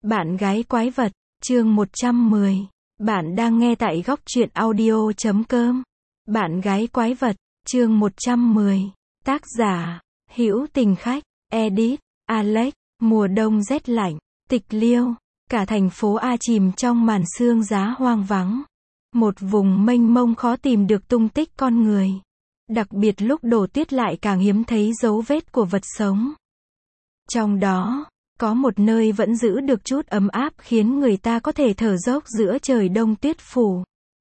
Bạn gái quái vật, chương 110. Bạn đang nghe tại góc truyện audio.com. Bạn gái quái vật, chương 110. Tác giả, Hữu Tình Khách, edit, Alex. Mùa đông rét lạnh, tịch liêu, cả thành phố A chìm trong màn sương giá hoang vắng. Một vùng mênh mông khó tìm được tung tích con người. Đặc biệt lúc đổ tuyết lại càng hiếm thấy dấu vết của vật sống. Trong đó, có một nơi vẫn giữ được chút ấm áp khiến người ta có thể thở dốc giữa trời đông tuyết phủ.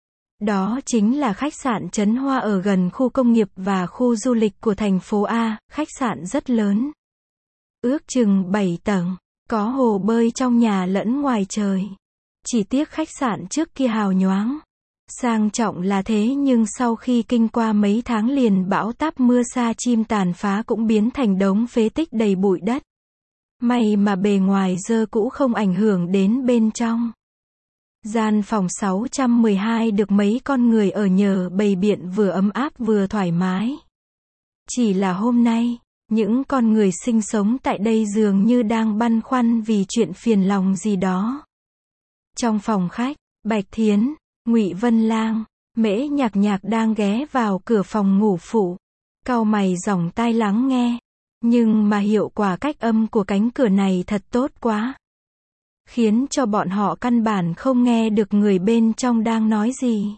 Đó chính là khách sạn Trấn Hoa ở gần khu công nghiệp và khu du lịch của thành phố A, khách sạn rất lớn. Ước chừng 7 tầng, có hồ bơi trong nhà lẫn ngoài trời. Chỉ tiếc khách sạn trước kia hào nhoáng, sang trọng là thế nhưng sau khi kinh qua mấy tháng liền bão táp mưa sa chim tàn phá cũng biến thành đống phế tích đầy bụi đất. May mà bề ngoài dơ cũ không ảnh hưởng đến bên trong. Gian phòng 612 được mấy con người ở nhờ bày biện vừa ấm áp vừa thoải mái. Chỉ là hôm nay, những con người sinh sống tại đây dường như đang băn khoăn vì chuyện phiền lòng gì đó. Trong phòng khách, Bạch Thiến, Ngụy Vân Lang, Mễ Nhạc Nhạc đang ghé vào cửa phòng ngủ phụ, cau mày dòng tai lắng nghe. Nhưng mà hiệu quả cách âm của cánh cửa này thật tốt quá. Khiến cho bọn họ căn bản không nghe được người bên trong đang nói gì.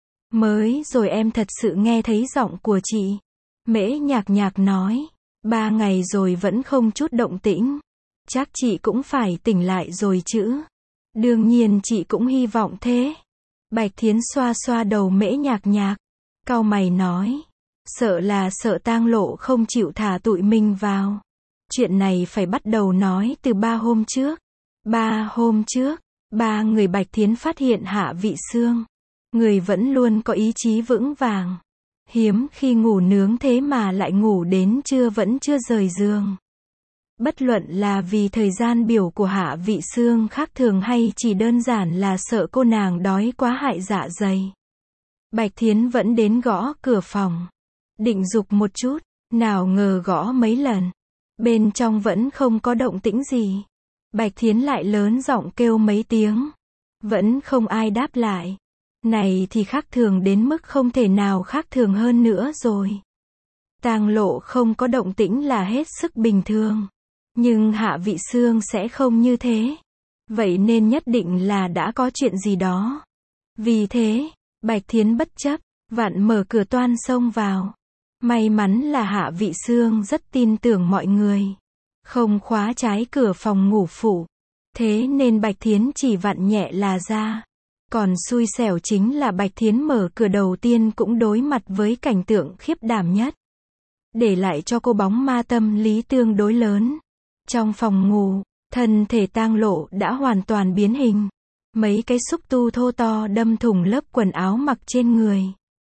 Mới rồi em thật sự nghe thấy giọng của chị. Mễ Nhạc Nhạc nói. 3 ngày rồi vẫn không chút động tĩnh. Chắc chị cũng phải tỉnh lại rồi chứ. Đương nhiên chị cũng hy vọng thế. Bạch Thiến xoa xoa đầu Mễ Nhạc Nhạc. Cau mày nói. Sợ là sợ Tang Lộ không chịu thả tụi mình vào. Chuyện này phải bắt đầu nói từ 3 hôm trước. 3 hôm trước, 3 người Bạch Thiến phát hiện Hạ Vị Sương. Người vẫn luôn có ý chí vững vàng. Hiếm khi ngủ nướng thế mà lại ngủ đến trưa vẫn chưa rời giường. Bất luận là vì thời gian biểu của Hạ Vị Sương khác thường hay chỉ đơn giản là sợ cô nàng đói quá hại dạ dày. Bạch Thiến vẫn đến gõ cửa phòng. Định giục một chút, nào ngờ gõ mấy lần. Bên trong vẫn không có động tĩnh gì. Bạch Thiến lại lớn giọng kêu mấy tiếng. Vẫn không ai đáp lại. Này thì khác thường đến mức không thể nào khác thường hơn nữa rồi. Tang Lộ không có động tĩnh là hết sức bình thường. Nhưng Hạ Vị Sương sẽ không như thế. Vậy nên nhất định là đã có chuyện gì đó. Vì thế, Bạch Thiến bất chấp, vặn mở cửa toan xông vào. May mắn là Hạ Vị Sương rất tin tưởng mọi người. Không khóa trái cửa phòng ngủ phụ. Thế nên Bạch Thiến chỉ vặn nhẹ là ra. Còn xui xẻo chính là Bạch Thiến mở cửa đầu tiên cũng đối mặt với cảnh tượng khiếp đảm nhất. Để lại cho cô bóng ma tâm lý tương đối lớn. Trong phòng ngủ, thân thể Tang Lộ đã hoàn toàn biến hình. Mấy cái xúc tu thô to đâm thủng lớp quần áo mặc trên người.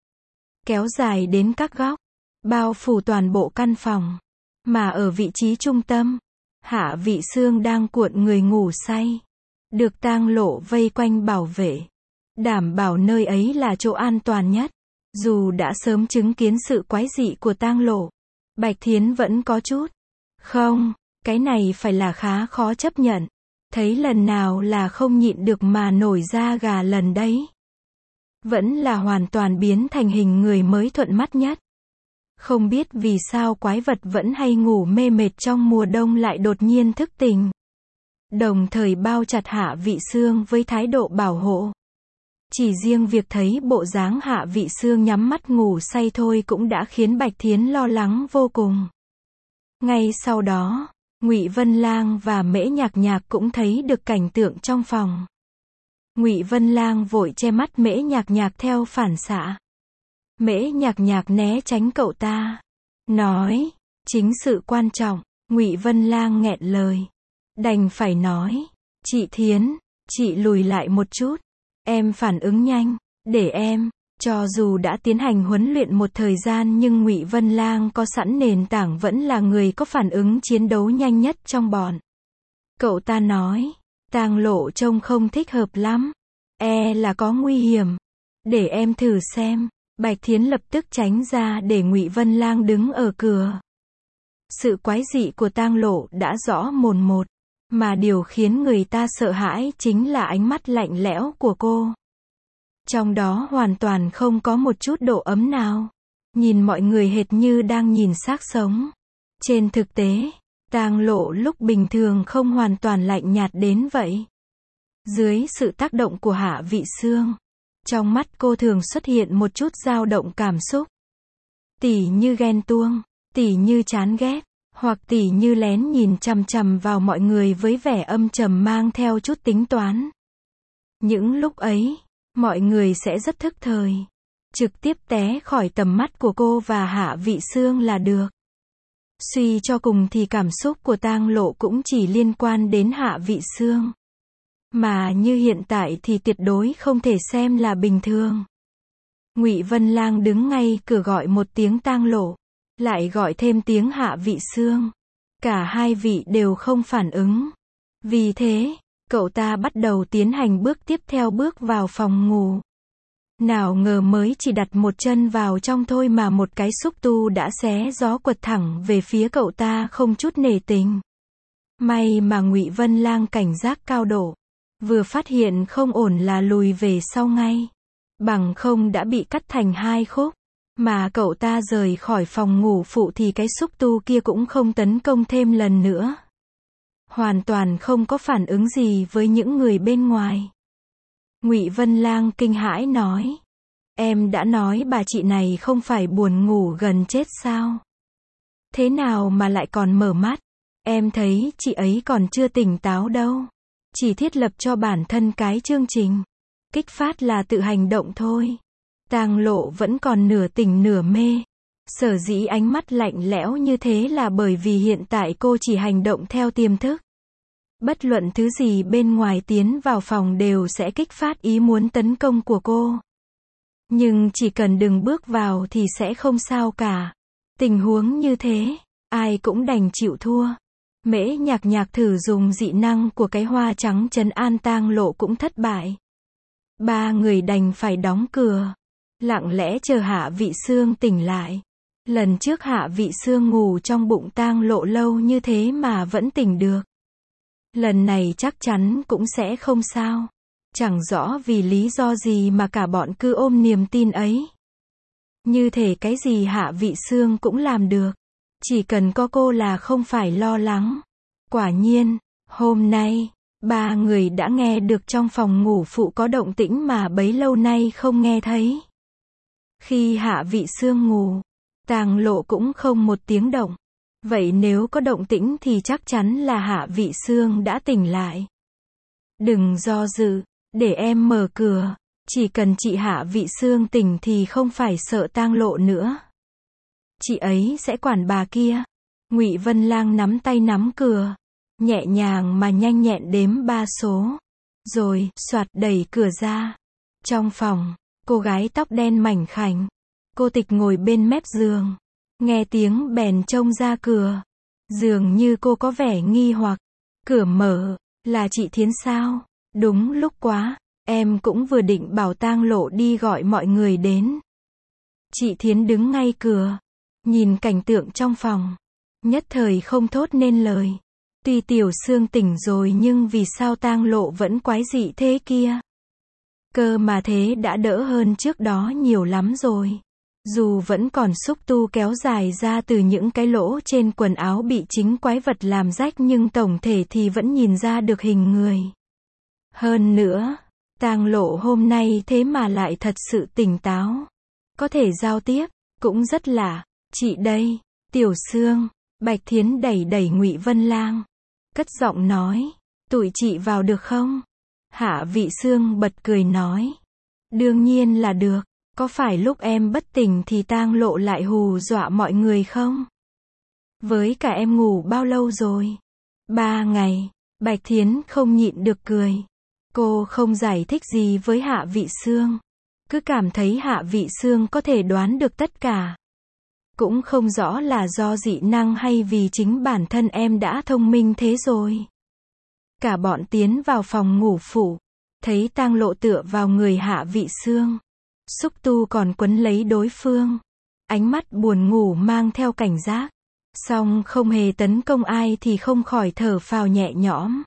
Kéo dài đến các góc. Bao phủ toàn bộ căn phòng. Mà ở vị trí trung tâm, Hạ Vị Sương đang cuộn người ngủ say. Được Tang Lộ vây quanh bảo vệ. Đảm bảo nơi ấy là chỗ an toàn nhất. Dù đã sớm chứng kiến sự quái dị của Tang Lộ, Bạch Thiến vẫn có chút. Không, cái này phải là khá khó chấp nhận. Thấy lần nào là không nhịn được mà nổi da gà lần đấy. Vẫn là hoàn toàn biến thành hình người mới thuận mắt nhất. Không biết vì sao quái vật vẫn hay ngủ mê mệt trong mùa đông lại đột nhiên thức tỉnh. Đồng thời bao chặt Hạ Vị Sương với thái độ bảo hộ. Chỉ riêng việc thấy bộ dáng Hạ Vị Sương nhắm mắt ngủ say thôi cũng đã khiến Bạch Thiến lo lắng vô cùng. Ngay sau đó, Ngụy Vân Lang và Mễ Nhạc Nhạc cũng thấy được cảnh tượng trong phòng. Ngụy Vân Lang vội che mắt Mễ Nhạc Nhạc theo phản xạ. Mễ Nhạc Nhạc né tránh cậu ta. Nói, chính sự quan trọng. Ngụy Vân Lang nghẹn lời. Đành phải nói, chị Thiến, chị lùi lại một chút. Em phản ứng nhanh, để em. Cho dù đã tiến hành huấn luyện một thời gian nhưng Ngụy Vân Lang có sẵn nền tảng vẫn là người có phản ứng chiến đấu nhanh nhất trong bọn. Cậu ta nói, Tang Lộ trông không thích hợp lắm. Là có nguy hiểm. Để em thử xem. Bạch Thiến lập tức tránh ra để Ngụy Vân Lang đứng ở cửa. Sự quái dị của Tang Lộ đã rõ mồn một. Mà điều khiến người ta sợ hãi chính là ánh mắt lạnh lẽo của cô. Trong đó hoàn toàn không có một chút độ ấm nào. Nhìn mọi người hệt như đang nhìn xác sống. Trên thực tế, Tang Lộ lúc bình thường không hoàn toàn lạnh nhạt đến vậy. Dưới sự tác động của Hạ Vị Sương, trong mắt cô thường xuất hiện một chút dao động cảm xúc. Tỉ như ghen tuông, tỉ như chán ghét, hoặc tỉ như lén nhìn chằm chằm vào mọi người với vẻ âm trầm mang theo chút tính toán. Những lúc ấy, mọi người sẽ rất thức thời, trực tiếp té khỏi tầm mắt của cô và Hạ Vị Sương là được. Suy cho cùng thì cảm xúc của Tang Lộ cũng chỉ liên quan đến Hạ Vị Sương. Mà như hiện tại thì tuyệt đối không thể xem là bình thường. Ngụy Vân Lang đứng ngay cửa gọi một tiếng Tang Lộ, lại gọi thêm tiếng Hạ Vị Sương. Cả hai vị đều không phản ứng. Vì thế, cậu ta bắt đầu tiến hành bước tiếp theo, bước vào phòng ngủ. Nào ngờ mới chỉ đặt một chân vào trong thôi mà một cái xúc tu đã xé gió quật thẳng về phía cậu ta không chút nể tình. May mà Ngụy Vân Lang cảnh giác cao độ, vừa phát hiện không ổn là lùi về sau ngay. Bằng không đã bị cắt thành hai khúc. Mà cậu ta rời khỏi phòng ngủ phụ thì cái xúc tu kia cũng không tấn công thêm lần nữa. Hoàn toàn không có phản ứng gì với những người bên ngoài. Ngụy Vân Lang kinh hãi nói. Em đã nói bà chị này không phải buồn ngủ gần chết sao? Thế nào mà lại còn mở mắt? Em thấy chị ấy còn chưa tỉnh táo đâu. Chỉ thiết lập cho bản thân cái chương trình. Kích phát là tự hành động thôi. Tang Lộ vẫn còn nửa tỉnh nửa mê. Sở dĩ ánh mắt lạnh lẽo như thế là bởi vì hiện tại cô chỉ hành động theo tiềm thức. Bất luận thứ gì bên ngoài tiến vào phòng đều sẽ kích phát ý muốn tấn công của cô. Nhưng chỉ cần đừng bước vào thì sẽ không sao cả. Tình huống như thế, ai cũng đành chịu thua. Mễ Nhạc Nhạc thử dùng dị năng của cái hoa trắng trấn an Tang Lộ cũng thất bại. Ba người đành phải đóng cửa. Lặng lẽ chờ Hạ Vị Sương tỉnh lại. Lần trước Hạ Vị Sương ngủ trong bụng Tang Lộ lâu như thế mà vẫn tỉnh được. Lần này chắc chắn cũng sẽ không sao. Chẳng rõ vì lý do gì mà cả bọn cứ ôm niềm tin ấy. Như thể cái gì Hạ Vị Sương cũng làm được. Chỉ cần có cô là không phải lo lắng. Quả nhiên, hôm nay, ba người đã nghe được trong phòng ngủ phụ có động tĩnh mà bấy lâu nay không nghe thấy. Khi Hạ Vị Sương ngủ, Tang Lộ cũng không một tiếng động. Vậy nếu có động tĩnh thì chắc chắn là Hạ Vị Sương đã tỉnh lại. Đừng do dự, để em mở cửa. Chỉ cần chị Hạ Vị Sương tỉnh thì không phải sợ Tang Lộ nữa. Chị ấy sẽ quản bà kia. Ngụy Vân Lang nắm tay nắm cửa, nhẹ nhàng mà nhanh nhẹn đếm 3 số. Rồi, soạt đẩy cửa ra. Trong phòng, cô gái tóc đen mảnh khảnh. Cô Tịch ngồi bên mép giường. Nghe tiếng bèn trông ra cửa. Dường như cô có vẻ nghi hoặc. Cửa mở, là chị Thiến sao? Đúng lúc quá, em cũng vừa định bảo Tang Lộ đi gọi mọi người đến. Chị Thiến đứng ngay cửa, nhìn cảnh tượng trong phòng. Nhất thời không thốt nên lời. Tuy Tiểu Sương tỉnh rồi nhưng vì sao Tang Lộ vẫn quái dị thế kia? Cơ mà thế đã đỡ hơn trước đó nhiều lắm rồi. Dù vẫn còn xúc tu kéo dài ra từ những cái lỗ trên quần áo bị chính quái vật làm rách nhưng tổng thể thì vẫn nhìn ra được hình người. Hơn nữa, Tang Lộ hôm nay thế mà lại thật sự tỉnh táo. Có thể giao tiếp, cũng rất lạ. Chị đây, Tiểu Sương. Bạch Thiến đẩy đẩy Ngụy Vân Lang. Cất giọng nói, tụi chị vào được không? Hạ Vị Sương bật cười nói. Đương nhiên là được. Có phải lúc em bất tỉnh thì Tang Lộ lại hù dọa mọi người không? Với cả em ngủ bao lâu rồi? 3 ngày. Bạch Thiến không nhịn được cười. Cô không giải thích gì với Hạ Vị Sương. Cứ cảm thấy Hạ Vị Sương có thể đoán được tất cả. Cũng không rõ là do dị năng hay vì chính bản thân em đã thông minh thế rồi. Cả bọn tiến vào phòng ngủ phụ. Thấy Tang Lộ tựa vào người Hạ Vị Sương. Xúc tu còn quấn lấy đối phương. Ánh mắt buồn ngủ mang theo cảnh giác. Xong không hề tấn công ai thì không khỏi thở phào nhẹ nhõm.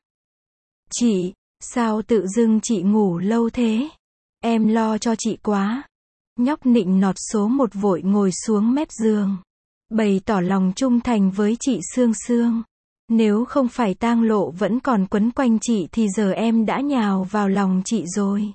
Chị, sao tự dưng chị ngủ lâu thế? Em lo cho chị quá. Nhóc nịnh nọt số 1 vội ngồi xuống mép giường, bày tỏ lòng trung thành với chị Sương Sương. Nếu không phải tang lộ vẫn còn quấn quanh chị thì giờ em đã nhào vào lòng chị rồi.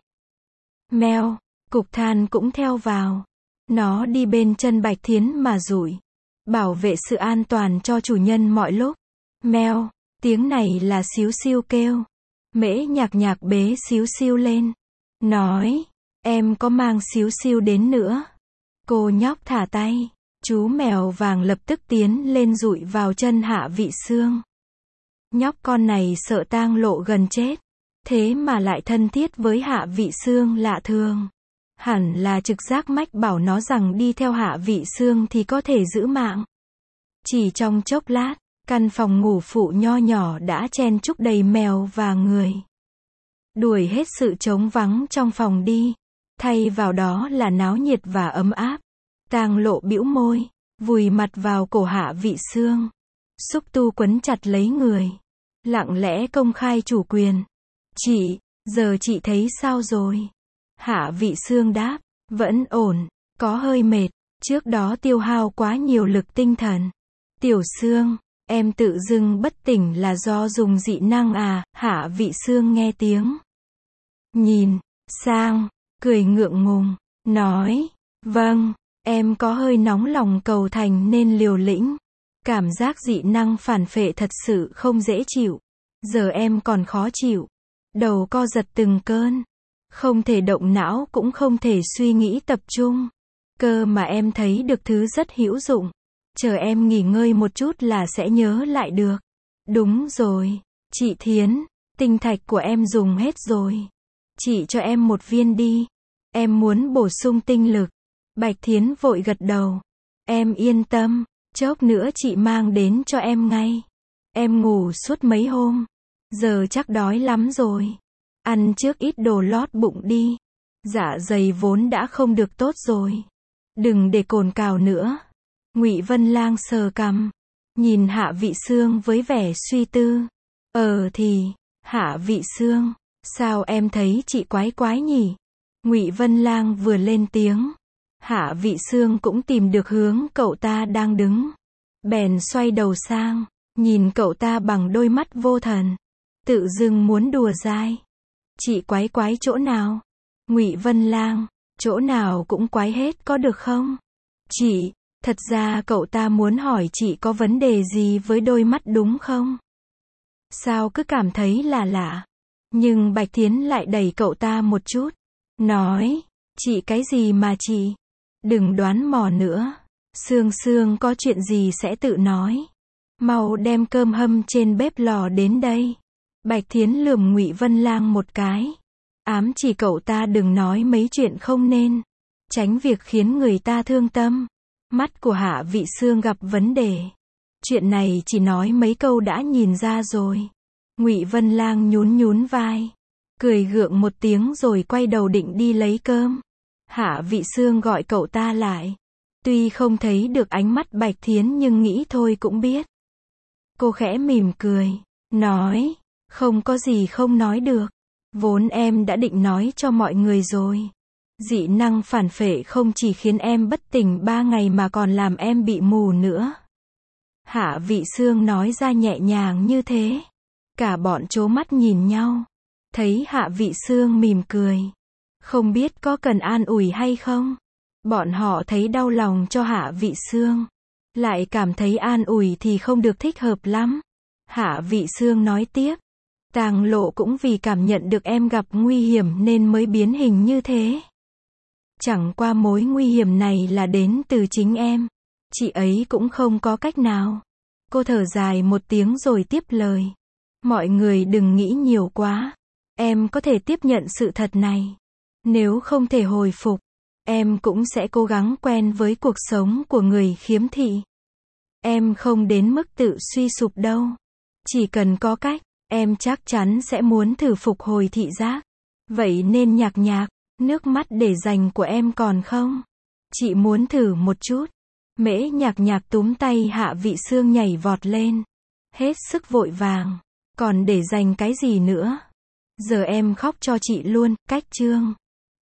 Meo, cục than cũng theo vào. Nó đi bên chân Bạch Thiến mà dụi. Bảo vệ sự an toàn cho chủ nhân mọi lúc. Meo, tiếng này là Xíu Xiu kêu. Mễ Nhạc Nhạc bế Xíu Xiu lên. Nói, em có mang Xíu Xiu đến nữa. Cô nhóc thả tay. Chú mèo vàng lập tức tiến lên dụi vào chân Hạ Vị Sương. Nhóc con này sợ tang lộ gần chết. Thế mà lại thân thiết với Hạ Vị Sương lạ thường. Hẳn là trực giác mách bảo nó rằng đi theo Hạ Vị Sương thì có thể giữ mạng. Chỉ trong chốc lát, căn phòng ngủ phụ nho nhỏ đã chen chúc đầy mèo và người. Đuổi hết sự trống vắng trong phòng đi. Thay vào đó là náo nhiệt và ấm áp. Tang lộ bĩu môi, vùi mặt vào cổ Hạ Vị Sương. Xúc tu quấn chặt lấy người. Lặng lẽ công khai chủ quyền. Chị, giờ chị thấy sao rồi? Hạ Vị Sương đáp, vẫn ổn, có hơi mệt, trước đó tiêu hao quá nhiều lực tinh thần. Tiểu Sương, em tự dưng bất tỉnh là do dùng dị năng à? Hạ Vị Sương nghe tiếng. Nhìn sang, cười ngượng ngùng, nói, vâng, em có hơi nóng lòng cầu thành nên liều lĩnh. Cảm giác dị năng phản phệ thật sự không dễ chịu. Giờ em còn khó chịu. Đầu co giật từng cơn. Không thể động não cũng không thể suy nghĩ tập trung. Cơ mà em thấy được thứ rất hữu dụng. Chờ em nghỉ ngơi một chút là sẽ nhớ lại được. Đúng rồi, chị Thiến, tinh thạch của em dùng hết rồi. Chị cho em một viên đi. Em muốn bổ sung tinh lực. Bạch Thiến vội gật đầu. Em yên tâm, chốc nữa chị mang đến cho em ngay. Em ngủ suốt mấy hôm. Giờ chắc đói lắm rồi. Ăn trước ít đồ lót bụng đi. Dạ dày vốn đã không được tốt rồi. Đừng để cồn cào nữa. Ngụy Vân Lang sờ cằm, nhìn Hạ Vị Sương với vẻ suy tư. Thì, Hạ Vị Sương, sao em thấy chị quái quái nhỉ? Ngụy Vân Lang vừa lên tiếng, Hạ Vị Sương cũng tìm được hướng cậu ta đang đứng. Bèn xoay đầu sang, nhìn cậu ta bằng đôi mắt vô thần. Tự dưng muốn đùa dai. Chị quái quái chỗ nào? Ngụy Vân Lang, chỗ nào cũng quái hết có được không? Chị, thật ra cậu ta muốn hỏi chị có vấn đề gì với đôi mắt đúng không? Sao cứ cảm thấy là lạ? Nhưng Bạch Thiến lại đẩy cậu ta một chút. Nói, chị cái gì mà chị? Đừng đoán mò nữa. Sương Sương có chuyện gì sẽ tự nói. Mau đem cơm hâm trên bếp lò đến đây. Bạch Thiến lườm Ngụy Vân Lang một cái. Ám chỉ cậu ta đừng nói mấy chuyện không nên. Tránh việc khiến người ta thương tâm. Mắt của Hạ Vị Sương gặp vấn đề. Chuyện này chỉ nói mấy câu đã nhìn ra rồi. Ngụy Vân Lang nhún nhún vai. Cười gượng một tiếng rồi quay đầu định đi lấy cơm. Hạ Vị Sương gọi cậu ta lại. Tuy không thấy được ánh mắt Bạch Thiến nhưng nghĩ thôi cũng biết. Cô khẽ mỉm cười. Nói, không có gì không nói được. Vốn em đã định nói cho mọi người rồi. Dị năng phản phệ không chỉ khiến em bất tỉnh 3 ngày mà còn làm em bị mù nữa. Hạ Vị Sương nói ra nhẹ nhàng như thế. Cả bọn trố mắt nhìn nhau. Thấy Hạ Vị Sương mỉm cười. Không biết có cần an ủi hay không? Bọn họ thấy đau lòng cho Hạ Vị Sương. Lại cảm thấy an ủi thì không được thích hợp lắm. Hạ Vị Sương nói tiếp. Tang Lộ cũng vì cảm nhận được em gặp nguy hiểm nên mới biến hình như thế. Chẳng qua mối nguy hiểm này là đến từ chính em. Chị ấy cũng không có cách nào. Cô thở dài một tiếng rồi tiếp lời. Mọi người đừng nghĩ nhiều quá. Em có thể tiếp nhận sự thật này. Nếu không thể hồi phục, em cũng sẽ cố gắng quen với cuộc sống của người khiếm thị. Em không đến mức tự suy sụp đâu. Chỉ cần có cách, em chắc chắn sẽ muốn thử phục hồi thị giác. Vậy nên Nhạc Nhạc, nước mắt để dành của em còn không? Chị muốn thử một chút. Mễ Nhạc Nhạc túm tay Hạ Vị Sương nhảy vọt lên. Hết sức vội vàng. Còn để dành cái gì nữa? Giờ em khóc cho chị luôn, cách chương.